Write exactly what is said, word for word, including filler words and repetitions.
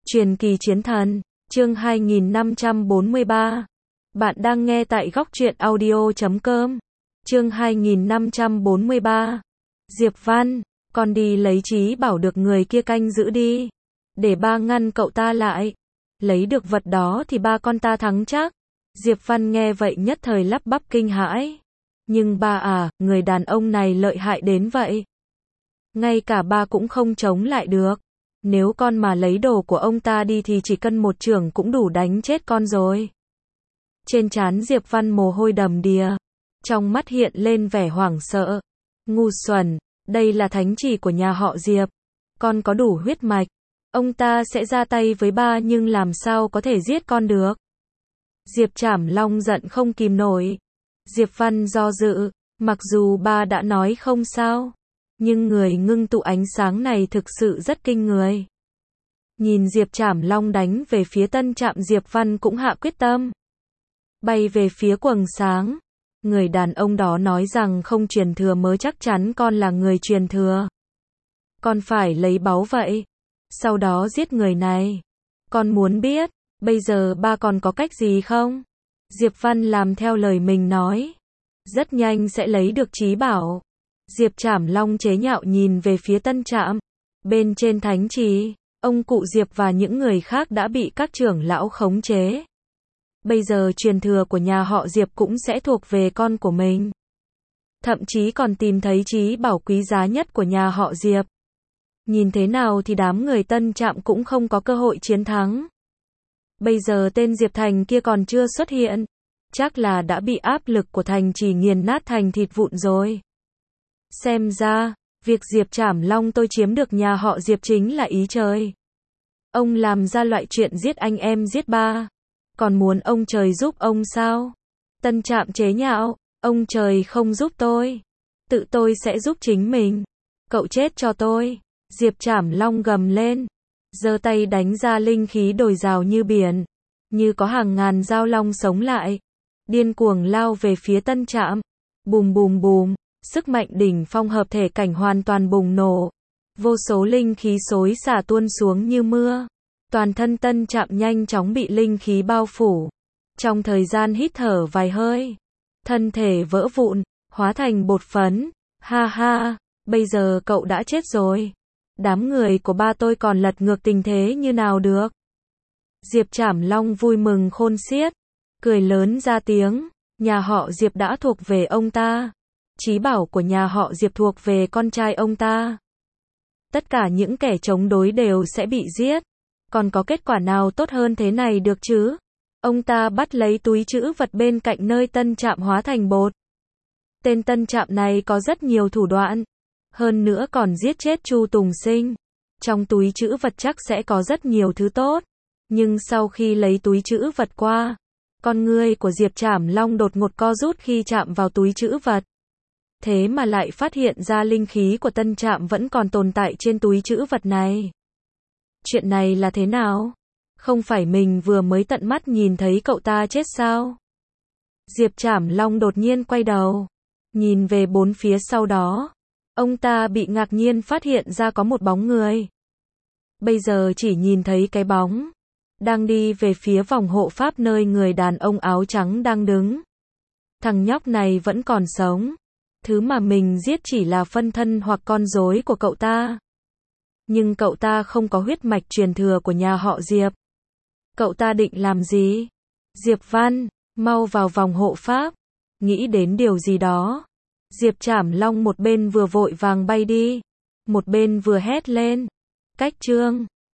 Truyền kỳ chiến thần, chương hai nghìn năm trăm bốn mươi ba. Bạn đang nghe tại góc truyện audio chấm com. Chương hai nghìn năm trăm bốn mươi ba. Diệp Văn, con đi lấy trí bảo được người kia canh giữ đi. Để ba ngăn cậu ta lại. Lấy được vật đó thì ba con ta thắng chắc. Diệp Văn nghe vậy nhất thời lắp bắp kinh hãi. Nhưng ba à, người đàn ông này lợi hại đến vậy. Ngay cả ba cũng không chống lại được. Nếu con mà lấy đồ của ông ta đi thì chỉ cần một chưởng cũng đủ đánh chết con rồi. Trên trán Diệp Văn mồ hôi đầm đìa. Trong mắt hiện lên vẻ hoảng sợ. Ngu xuẩn, đây là thánh chỉ của nhà họ Diệp. Con có đủ huyết mạch. Ông ta sẽ ra tay với ba nhưng làm sao có thể giết con được. Diệp Trảm Long giận không kìm nổi. Diệp Văn do dự, mặc dù ba đã nói không sao. Nhưng người ngưng tụ ánh sáng này thực sự rất kinh người. Nhìn Diệp Trảm Long đánh về phía Tân Trạm, Diệp Văn cũng hạ quyết tâm. Bay về phía quầng sáng. Người đàn ông đó nói rằng không truyền thừa mới chắc chắn con là người truyền thừa. Con phải lấy báu vậy. Sau đó giết người này. Con muốn biết, bây giờ ba còn có cách gì không? Diệp Văn làm theo lời mình nói. Rất nhanh sẽ lấy được trí bảo. Diệp Trảm Long chế nhạo nhìn về phía Tân Trạm. Bên trên thánh trì, ông cụ Diệp và những người khác đã bị các trưởng lão khống chế. Bây giờ truyền thừa của nhà họ Diệp cũng sẽ thuộc về con của mình. Thậm chí còn tìm thấy trí bảo quý giá nhất của nhà họ Diệp. Nhìn thế nào thì đám người Tân Trạm cũng không có cơ hội chiến thắng. Bây giờ tên Diệp Thành kia còn chưa xuất hiện. Chắc là đã bị áp lực của thành trì nghiền nát thành thịt vụn rồi. Xem ra, việc Diệp Trảm Long tôi chiếm được nhà họ Diệp chính là ý trời. Ông làm ra loại chuyện giết anh em giết ba. Còn muốn ông trời giúp ông sao? Tân Trạm chế nhạo, ông trời không giúp tôi. Tự tôi sẽ giúp chính mình. Cậu chết cho tôi. Diệp Trảm Long gầm lên. Giơ tay đánh ra linh khí dồi dào như biển. Như có hàng ngàn dao long sống lại. Điên cuồng lao về phía Tân Trạm. Bùm bùm bùm. Sức mạnh đỉnh phong hợp thể cảnh hoàn toàn bùng nổ. Vô số linh khí xối xả tuôn xuống như mưa. Toàn thân Tân Trạm nhanh chóng bị linh khí bao phủ. Trong thời gian hít thở vài hơi, thân thể vỡ vụn, hóa thành bột phấn. Ha ha, bây giờ cậu đã chết rồi. Đám người của ba tôi còn lật ngược tình thế như nào được. Diệp Trảm Long vui mừng khôn xiết, cười lớn ra tiếng. Nhà họ Diệp đã thuộc về ông ta. Trí bảo của nhà họ Diệp thuộc về con trai ông ta. Tất cả những kẻ chống đối đều sẽ bị giết. Còn có kết quả nào tốt hơn thế này được chứ? Ông ta bắt lấy túi trữ vật bên cạnh nơi Tân Trạm hóa thành bột. Tên Tân Trạm này có rất nhiều thủ đoạn. Hơn nữa còn giết chết Chu Tùng Sinh. Trong túi trữ vật chắc sẽ có rất nhiều thứ tốt. Nhưng sau khi lấy túi trữ vật qua, con ngươi của Diệp Trảm Long đột ngột co rút khi chạm vào túi trữ vật. Thế mà lại phát hiện ra linh khí của Tân Trạm vẫn còn tồn tại trên túi trữ vật này. Chuyện này là thế nào? Không phải mình vừa mới tận mắt nhìn thấy cậu ta chết sao? Diệp Trảm Long đột nhiên quay đầu, nhìn về bốn phía, sau đó ông ta bị ngạc nhiên phát hiện ra có một bóng người. Bây giờ chỉ nhìn thấy cái bóng đang đi về phía vòng hộ pháp nơi người đàn ông áo trắng đang đứng. Thằng nhóc này vẫn còn sống. Thứ mà mình giết chỉ là phân thân hoặc con rối của cậu ta. Nhưng cậu ta không có huyết mạch truyền thừa của nhà họ Diệp. Cậu ta định làm gì? Diệp Văn, mau vào vòng hộ pháp. Nghĩ đến điều gì đó. Diệp Trảm Long một bên vừa vội vàng bay đi, một bên vừa hét lên. Cách chương